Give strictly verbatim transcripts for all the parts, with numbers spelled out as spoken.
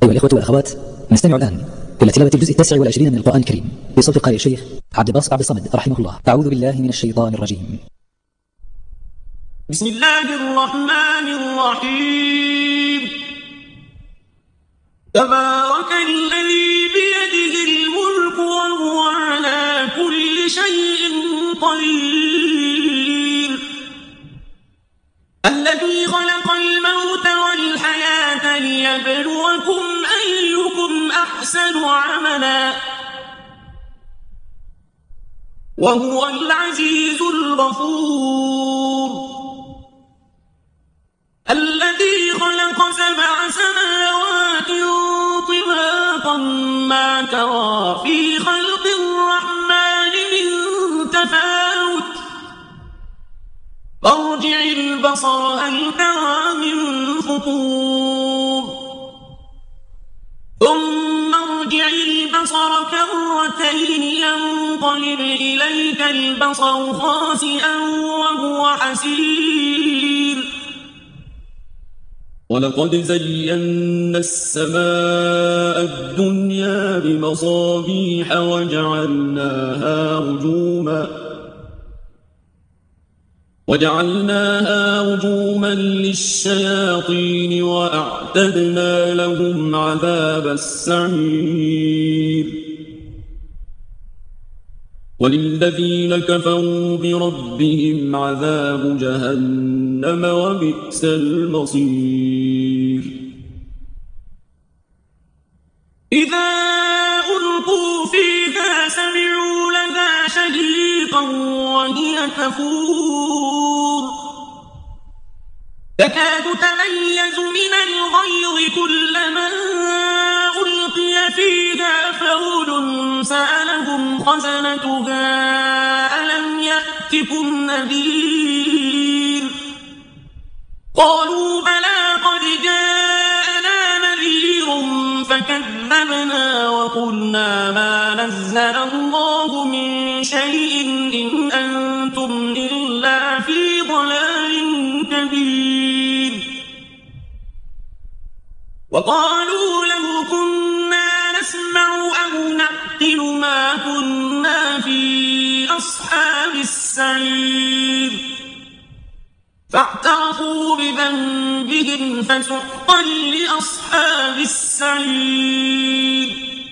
أيها الإخوة والأخوات، نستمع الآن إلى تلاوة الجزء التاسع والعشرين من القرآن الكريم بصوت القارئ الشيخ عبد الباسط عبد الصمد رحمه الله. أعوذ بالله من الشيطان الرجيم. بسم الله الرحمن الرحيم. تبارك الذي بيده الملك وهو على كل شيء قدير، الذي خلق الموت والحياة ليبلوكم أيكم أحسن عملا، وهو العزيز الغفور، الذي خلق سبع سماوات طباقا ما ترى في خلق الرحمن من تفاوت، فارجع البصر هل ترى من فطور، ثم ارجع البصر كرتين ينقلب إليك البصر خاسئا وهو حسير، ولقد زينا السماء الدنيا بمصابيح وجعلناها رجوما وجعلناها رجوما للشياطين وأعتدنا لهم عذاب السعير، وللذين كفروا بربهم عذاب جهنم وبئس المصير. إذا ألقوا فيها سمعوا لها شهيقا وهي تفور، تكاد تميز من الغيظ كلما ألقي فيها فوج سألهم خزنتها ألم يأتكم نذير، قالوا بلى قد جاءنا نذير فكذبنا وقلنا ما نزل الله من شيء إن أنتم إلا في ضلال كبير، وقالوا لو كنا نسمع أو نعقل ما كنا في أصحاب السعير، فاعترفوا بذنبهم فسحقا لأصحاب السعير.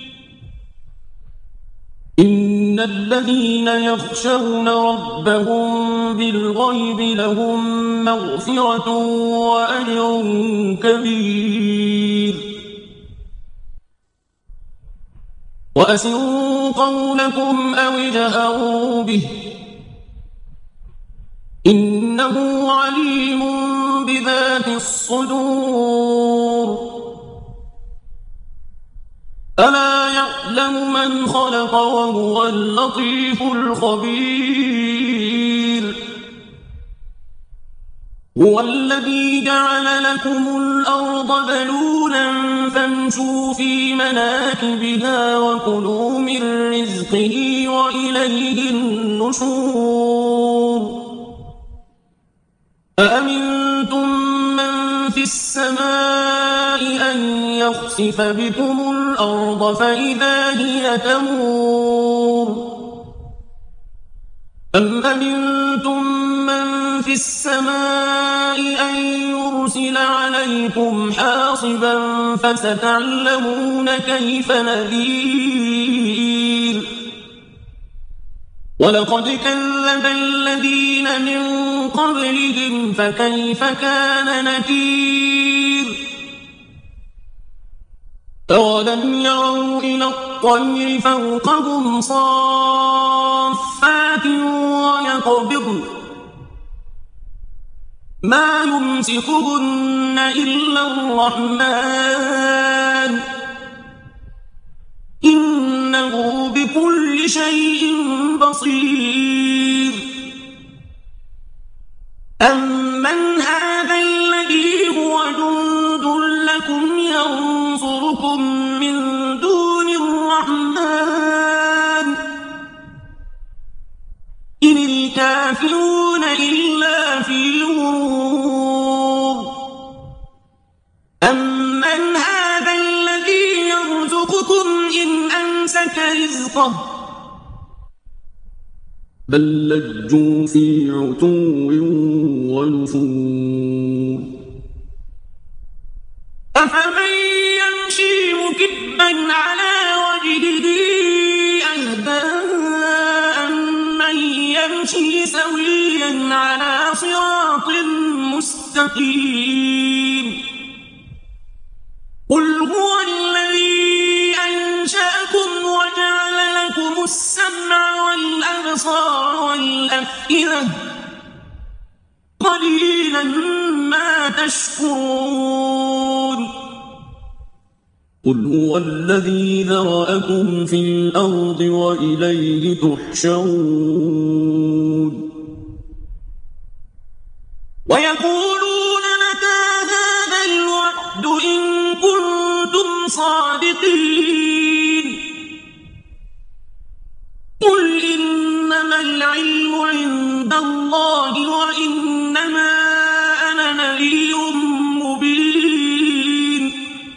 إن الذين يخشون ربهم بالغيب لهم مغفرة وأجر كبير، وأسروا قولكم أو اجهروا به إنه عليم بذات الصدور، ألا يعلم من خلق وهو اللطيف الخبير. هو الذي جعل لكم الأرض ذلولا فامشوا في مناكبها وكلوا من رزقه وإليه النشور. أأمنتم من في السماء أن يخسف بكم الأرض فإذا هي تمور، أم أمنتم من في السماء أن يرسل عليكم حاصبا فستعلمون كيف نذير. ولقد كذب الذين من قبلهم فكيف كان نكير. أولم يروا إلى الطير فوقهم صافات ويقبضن ما يمسكهن إلا الرحمن إنه بكل شيء بصير. أمن هذا الذي هو جند لكم ينصركم من دون الرحمن إن الكافرون إلا في غرور. أمن هذا الذي باسطة بل لجوا في عتو ونفور أفمن يمشي مكبا على وجهه أهدى أمن يمشي سويا على صراط مستقيم قل هو الذي أنشأكم وجعل لكم السمع والأبصار والأفئدة قليلا ما تشكرون قل هو الذي ذرأكم في الأرض وإليه تحشرون ويقولون متى هذا الوعد إن كنتم صادقين قل إنما العلم عند الله وإنما أنا نذير مبين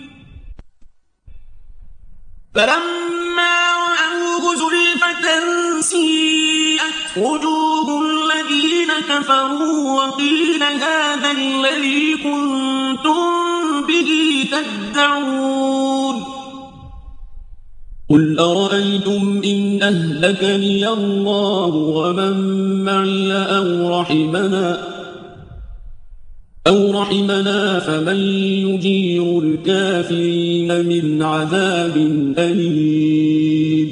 فلما رأوه زلفة سيئت وجوه الذين كفروا وقيل هذا الذي كنتم به تدعون قل أرأيتم إن أهلكني الله ومن معي أو رحمنا أو رحمنا فمن يجير الكافرين من عذاب أليم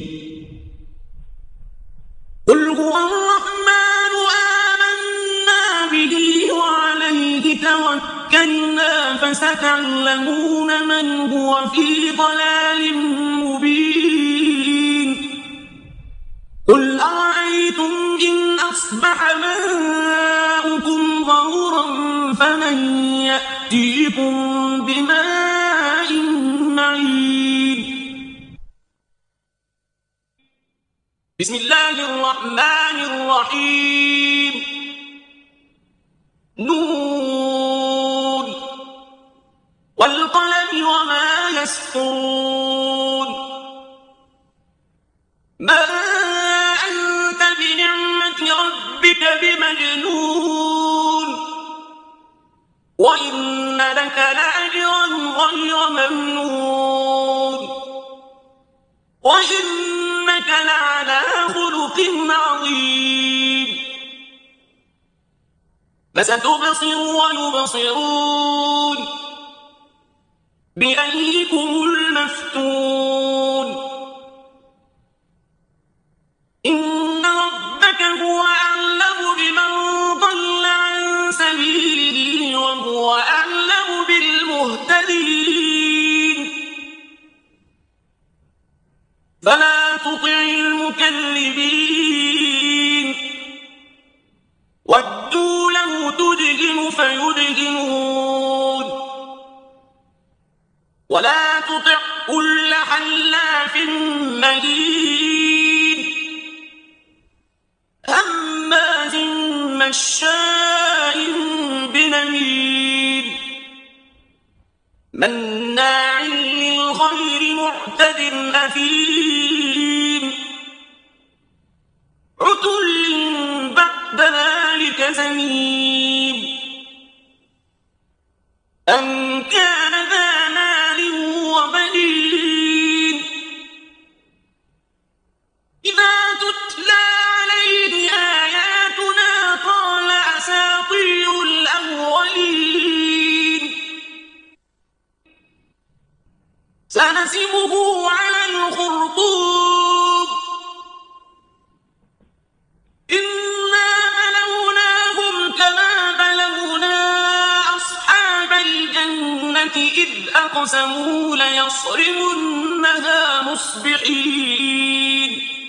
قل هو الرحمن آمنا به وعليه توكلنا فستعلمون من هو في ضلال مبين قل أرأيتم إن أصبح ماؤكم غورا فمن يأتيكم بماء معين بسم الله الرحمن الرحيم نون والقلم وما يسطرون ما أنت بنعمة ربك بمجنون وإن لك لأجرا غير ممنون وإنك لعلى خلق عظيم فستبصر ويبصرون بأيكم المفتون إن ربك هو أعلم بمن ضل عن سبيله وهو أعلم بالمهتدين فلا تطع المكذبين ودوا له تدهن فيدهنون ولا تطع كل حلاف مهين هماز مشاء بنميم مناع للخير معتد أثيم عتل بعد ذلك زنيم أن كان ذا مال وبنين إذا تتلى عليه آياتنا قال أساطير الأولين سنسمه على الخرطوم إنا بلوناهم كما بلونا أصحاب الجنة إذ أقسموا ليصرمنها مصبحين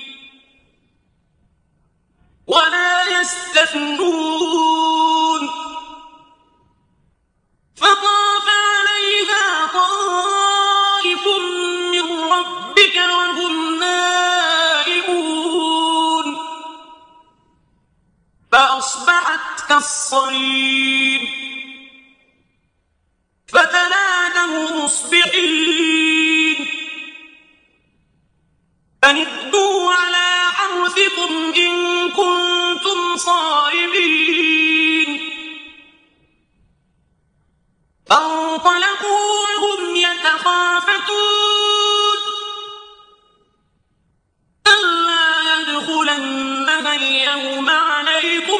ولا يستثنون فطاف عليها طائف من ربك وهم نائمون فأصبحت كالصريم فتنادوا مصبحين أن ائتوا ربكم إن كنتم صارمين فانطلقوا وهم يتخافتون ألا يدخلنها اليوم عليكم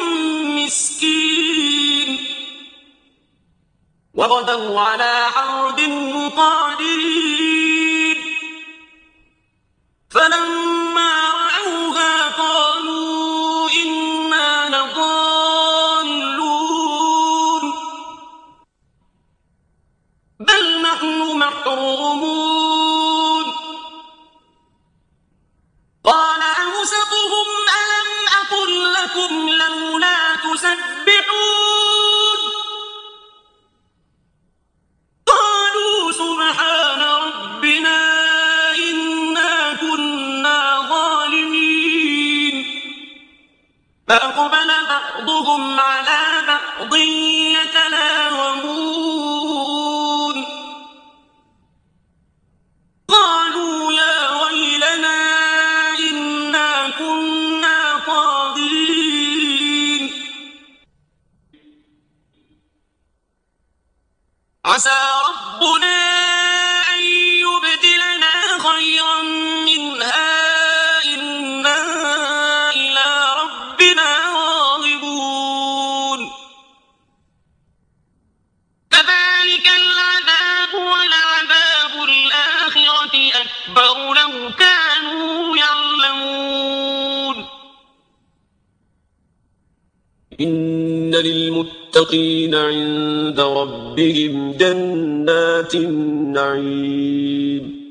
مسكين وغدوا على حرد قادرين فلما رأوها قالوا إنا لضالون بل نحن محرومون قال أوسطهم ألم أقل لكم لولا تسبحون قالوا سبحان ربنا إنا كنا ظالمين فأقبل بعضهم على بعض يتلاومون قالوا يا ويلنا إنا كنا طاغين عسى ربنا أن يبدلنا خيرا منها إنا إلى ربنا راغبون كذلك العذاب ولعذاب الآخرة أكبر لو كانوا يعلمون إن للمتقين عند ربهم جنات النعيم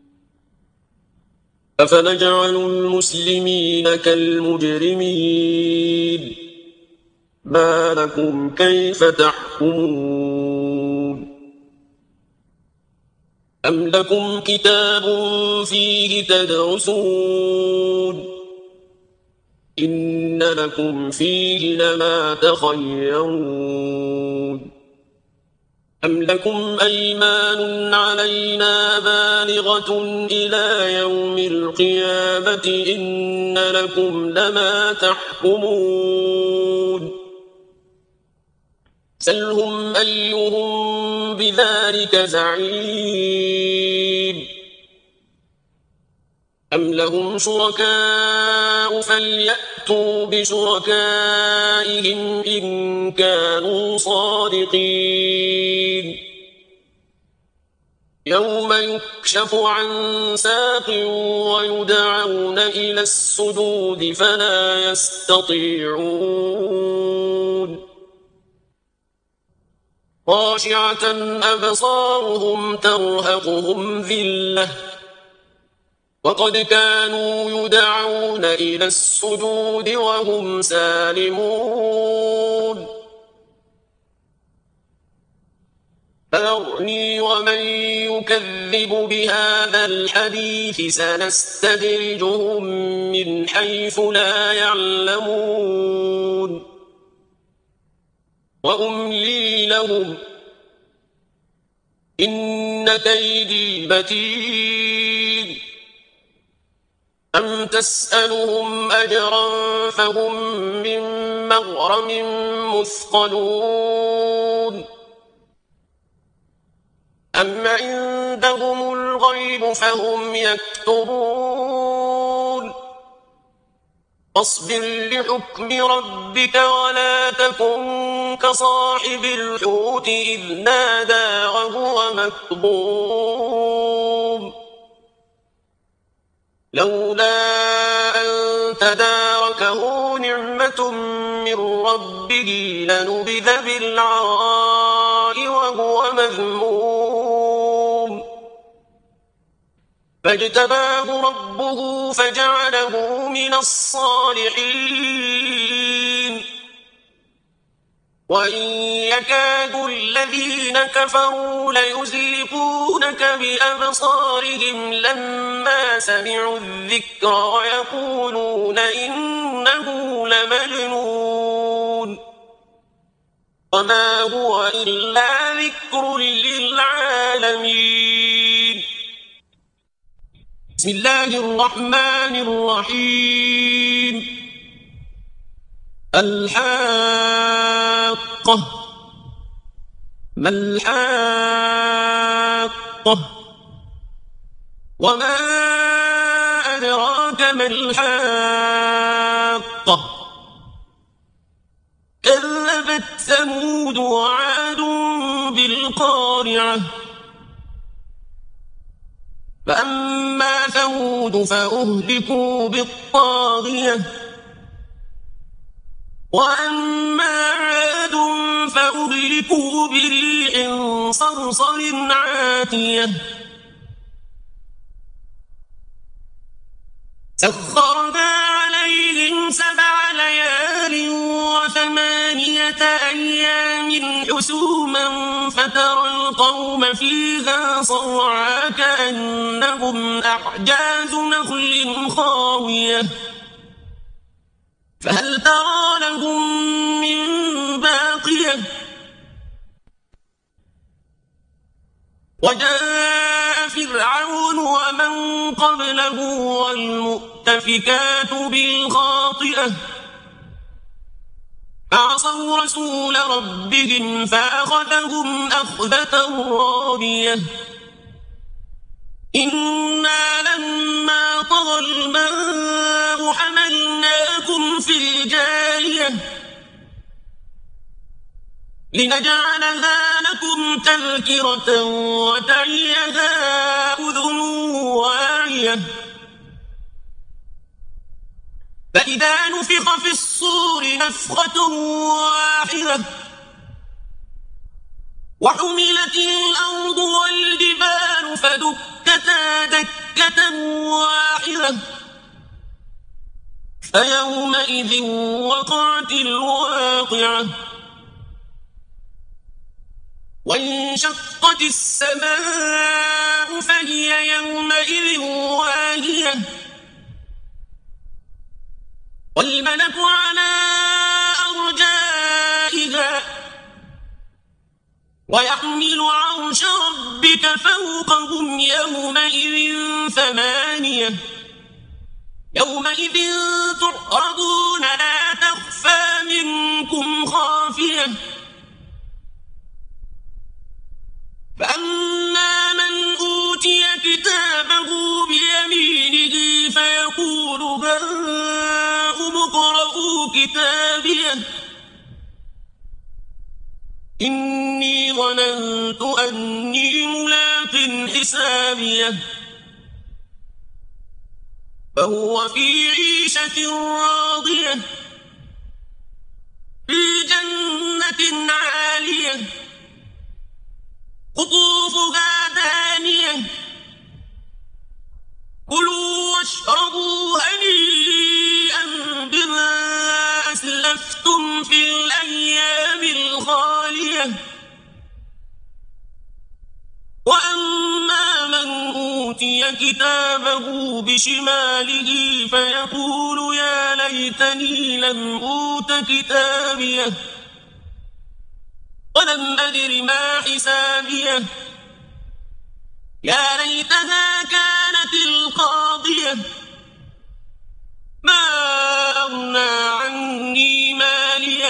أفنجعل المسلمين كالمجرمين ما لكم كيف تحكمون أم لكم كتاب فيه تدرسون إن لكم فيه لما تخيرون أم لكم أيمان علينا بالغة إلى يوم القيامة إن لكم لما تحكمون سلهم أيهم بذلك زعيم أم لهم شركاء فليأتوا بشركائهم إن كانوا صادقين يوم يكشف عن ساق ويدعون إلى السجود فلا يستطيعون خاشعة أبصارهم ترهقهم ذلة وقد كانوا يدعون إلى السجود وهم سالمون فذرني ومن يكذب بهذا الحديث سنستدرجهم من حيث لا يعلمون وأملي لهم إن كيدي متين أم تسألهم أجرا فهم من مغرم مثقلون أم عندهم الغيب فهم يكتبون فاصبر لحكم ربك ولا تكن كصاحب الحوت إذ نادى وهو مكظوم لولا أن تداركه نعمة من ربه لنبذ بالعراء وهو مذموم فاجتباه ربه فجعله من الصالحين وإن يكاد الذين كفروا ليزلقونك بأبصارهم لما سمعوا الذكر ويقولون إنه لمجنون وما هو إلا ذكر الحاقة ما الحاقة وما أدراك ما الحاقة كذبت ثمود وعاد بالقارعة فأما ثمود فأهلكوا بالطاغية وأما عاد فأهلكوا بريح صرصر عاتية سخرنا عليهم سبع ليال وثمانية أيام حسوما فترى القوم فيها صرعى كأنهم أعجاز نخل خاوية فهل ترى لهم من باقية وجاء فرعون ومن قبله والمؤتفكات بالخاطئة فعصوا رسول ربهم فأخذهم أخذة رابية إنا لما طغى الماء حملناكم في الجارية لنجعلها لكم تذكرة وتعيها أذن واعية فإذا نفخ في الصور نفخة واحدة وحملت الأرض والجبال فدكتا دكة واحدة فيومئذ وقعت الواقعة وانشقت السماء فهي يومئذ واهية والملك على أرجائها ويحمل عرش ربك فوقهم يومئذ ثمانية يومئذ تعرضون لا تخفى منكم خافية فأما من أوتي كتابه بيمينه فيقول هاؤم اقرءوا كتابيه إني ظننت أني ملاق حسابيه فهو في عيشة راضية في جنة عالية قطوفها دانية كلوا واشربوا هنيئا بما أسلفتم في الأيام الخالية وأما من أوتي كتابه بشماله فيقول يا ليتني لم أوت كتابيه ولم أدر ما حسابيه يا ليتها كانت القاضية ما أغنى عني ماليه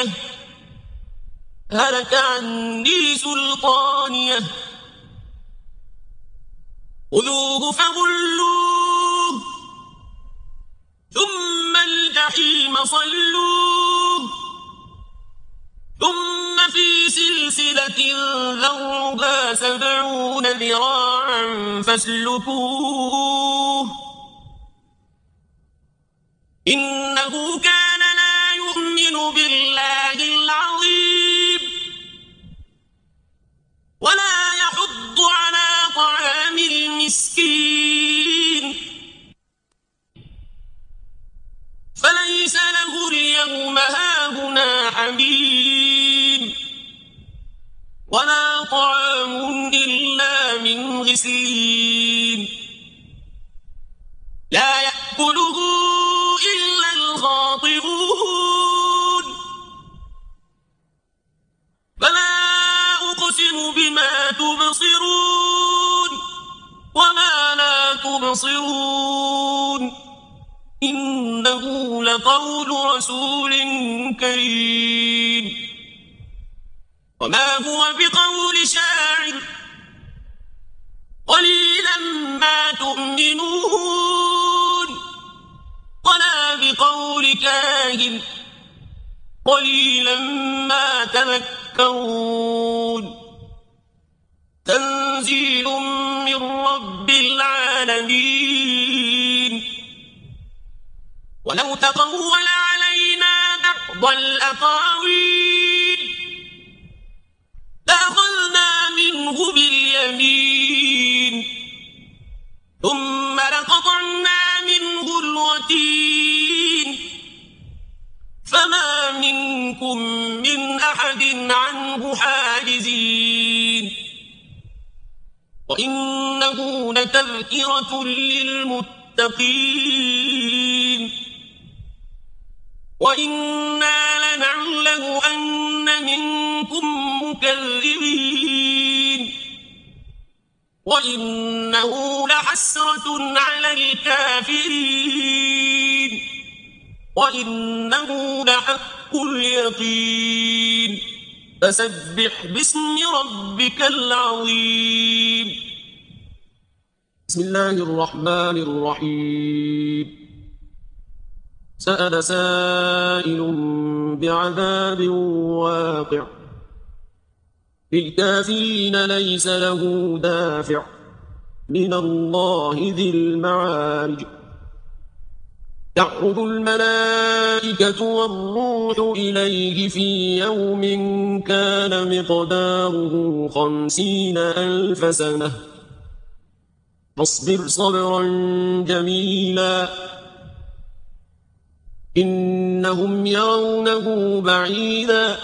هلك عني سلطانيه خذوه فغلوه ثم الجحيم صلوه ثم في سلسلة ذرعها سبعون ذراعا فاسلكوه إنه كان لا يؤمن بالله العظيم ولا يحض على طعام المسكين فليس له اليوم هاهنا حميم ولا طعام إلا من غسلين لا يأكله إلا الخاطئون فلا أقسم بما تبصرون وما لا تبصرون إنه لقول رسول كريم وما هو بقول شاعر قليلا ما تؤمنون ولا بقول كاهن قليلا ما تذكرون تنزيل من رب العالمين ولو تقول علينا بعض الأقاويل لأخذنا منه باليمين ثم لقطعنا منه الوتين فما منكم من أحد عنه حاجزين وإنه لتذكرة للمتقين وإنا لنعلم أن منكم مكذبين وإنه لحسرة على الكافرين وإنه لحق اليقين فسبح باسم ربك العظيم بسم الله الرحمن الرحيم سأل سائل بعذاب واقع للكافرين ليس له دافع من الله ذي المعارج تعرض الملائكة والروح إليه في يوم كان مقداره خمسين ألف سنة فاصبر صبرا جميلا إنهم يرونه بعيدا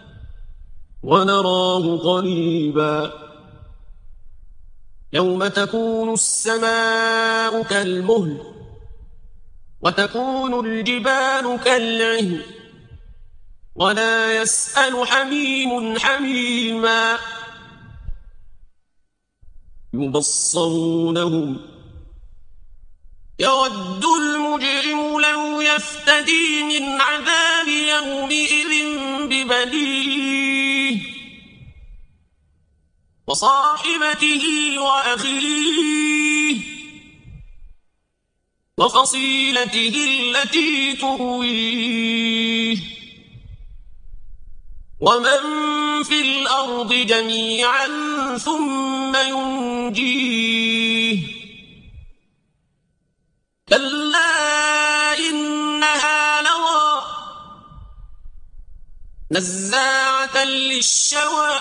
ونراه قريبا يوم تكون السماء كالمهل وتكون الجبال كالعهن ولا يسأل حميم حميما يبصرونهم يود المجرم لو يفتدي من عذاب يومئذ ببنيه وصاحبته وأخيه وفصيلته التي تؤويه ومن في الأرض جميعا ثم ينجيه كلا إنها لظى نزاعة للشوى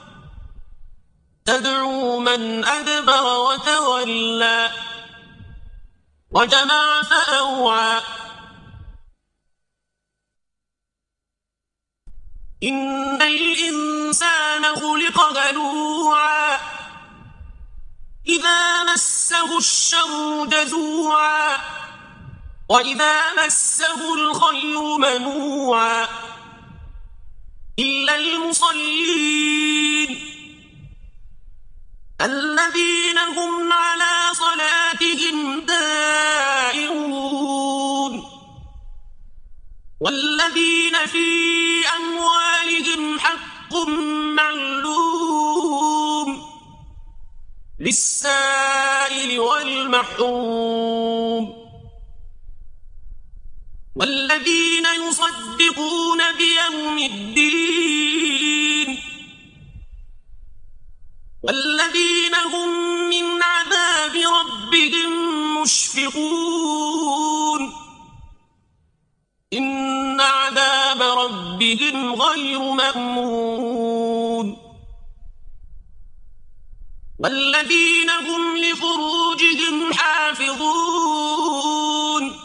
تدعو من أدبر وتولى وجمع فأوعى إن الإنسان خلق هلوعا إذا مسه الشر جزوعا وإذا مسه الخير منوعا إلا المصلين الذين هم على صلاتهم دائمون والذين في أموالهم حق معلوم للسائل والمحروم والذين يصدقون بيوم الدين والذين هم من عذاب ربهم مشفقون إن عذاب ربهم غير مأمون والذين هم لفروجهم حافظون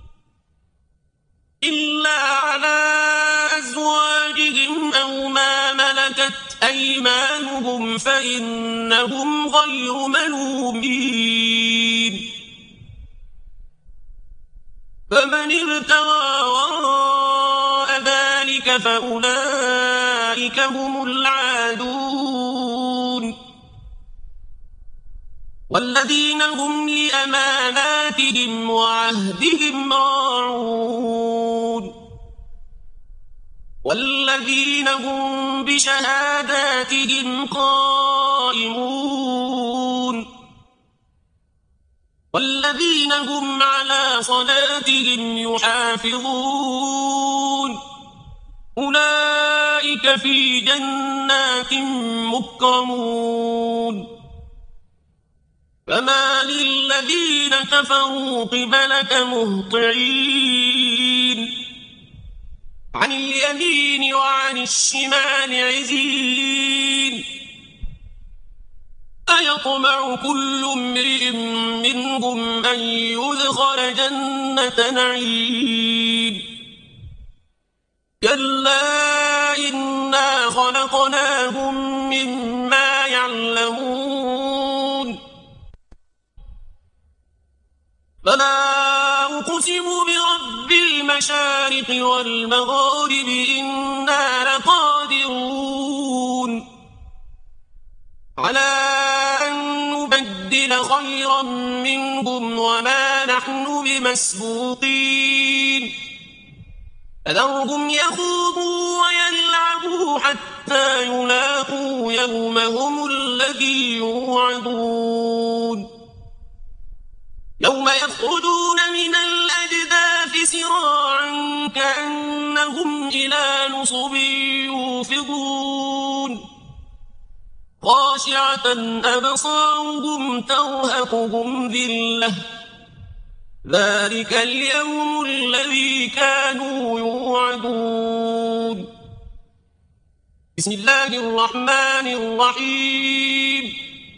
إلا على أزواجهم أو ما ملكت أيمانهم فإنهم غير ملومين فمن ابتغى وراء ذلك فأولئك هم العادون والذين هم لأماناتهم وعهدهم راعون والذين هم بشهاداتهم قائمون والذين هم على صلاتهم يحافظون أولئك في جنات مكرمون فما للذين كفروا قبلك مهطعين عن اليمين وعن الشمال عزين أيطمع كل امرئ منهم أن يدخل جنة نعيم كلا إنا خلقناهم مما يعلمون فلا أقسم برب المشارق والمغارب إنا لقادرون على أن نبدل خيرا منهم وما نحن بمسبوقين فذرهم يخوضوا ويلعبوا حتى يلاقوا يومهم الذي يوعدون يوم يخرجون من الأجداث سراعا كأنهم إلى نصب يوفضون خاشعة أبصارهم ترهقهم ذلة ذلك اليوم الذي كانوا يوعدون بسم الله الرحمن الرحيم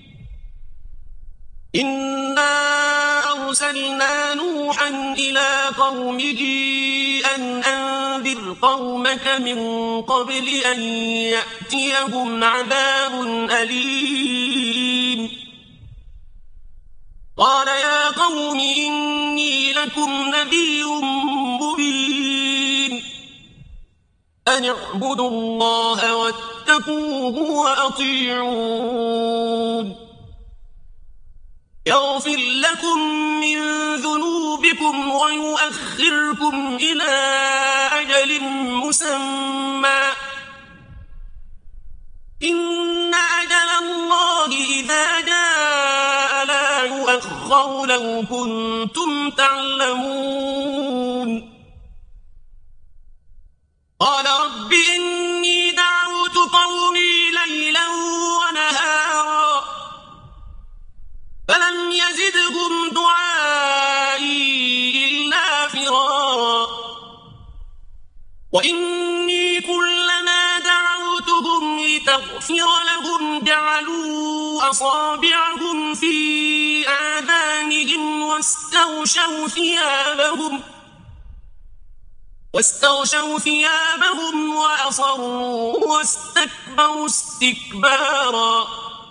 إنا أرسلنا نوحا إلى قومه أن أنذر قومك من قبل أن يأتيهم عذاب أليم قال يا قوم إني لكم نذير مبين أن اعبدوا الله واتقوه وأطيعون يغفر لكم من ذنوبكم ويؤخركم إلى أجل مسمى إن أجل الله إذا جاء لا يؤخر لو كنتم تعلمون قال رب إني دعوت قومي ليلا ونهارا فلم يزدهم دعائي إلا فرارا وإني كلما دعوتهم لتغفر لهم جعلوا أصابعهم في آذانهم واستغشوا ثيابهم واستغشوا ثيابهم وأصروا واستكبروا استكبارا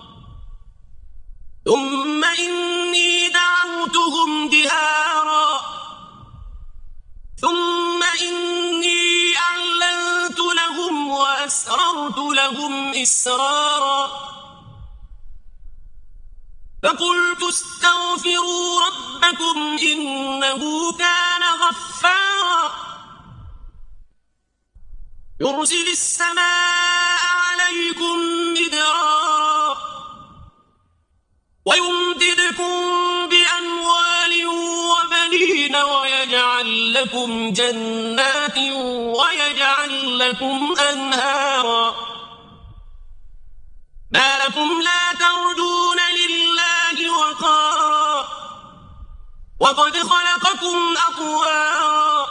ثم إني دعوتهم جهارا ثم إني أعلنت لهم وأسررت لهم إسرارا فقلت استغفروا ربكم إنه كان غفارا يرسل السماء عليكم مدرارا ويمددكم بأموال وبنين ويجعل لكم جنات ويجعل لكم أنهارا ما لكم لا ترجون لله وقارا وقد خلقكم أطوارا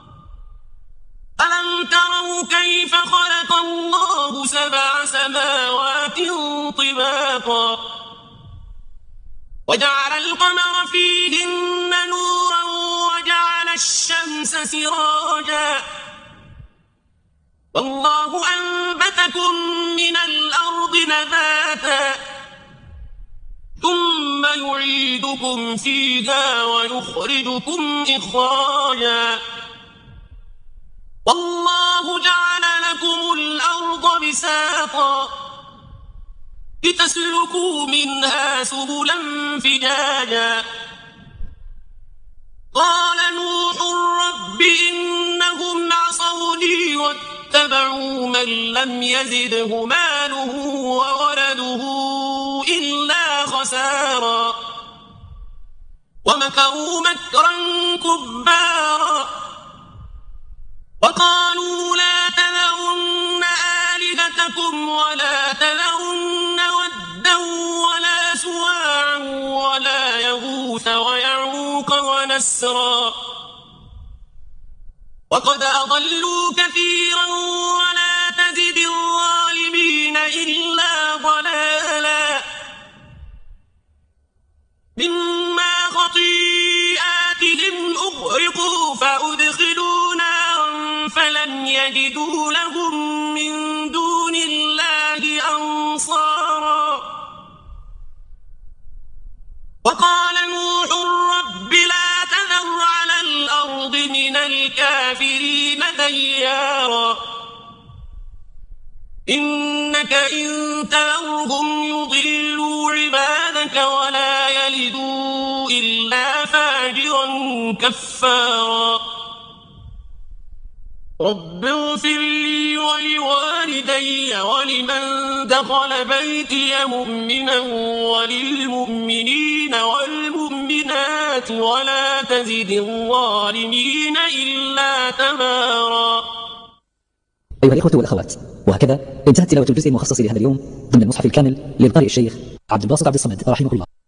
ألم تروا كيف خلق الله سبع سماوات طباقا وجعل القمر فيهن نورا وجعل الشمس سراجا والله أنبتكم من الأرض نباتا ثم يعيدكم فيها ويخرجكم إخراجا والله جعل لكم الأرض بساطا لتسلكوا منها سبلا فجاجا قال نوح رب إنهم عصوني واتبعوا من لم يزده ماله وولده إلا خسارا ومكروا مكرا كبارا وقالوا لا تذرن آلهتكم ولا تذرن ودا ولا سواعا ولا يغوث ويعوق ونسرا وقد أضلوا كثيرا ولا تزد الظالمين إلا ضلالا مما خطيئاتهم أغرقوا فأدخلوا نارا فلم يجدوا لهم من دون الله أنصارا وقال نوح رب لا تذر على الأرض من الكافرين ديارا إنك إن تذرهم يضلوا عبادك ولا يلدوا إلا فاجرا كفارا رب اغفر لي ولوالدي ولمن دخل بيتي مؤمنا وللمؤمنين والمؤمنات ولا تزد الظالمين إلا تبارا. أيها الإخوة والأخوات، وهكذا انتهت تلاوة الجزء المخصص لهذا اليوم ضمن المصحف الكامل للقارئ الشيخ عبد الباسط عبد الصمد رحمه الله.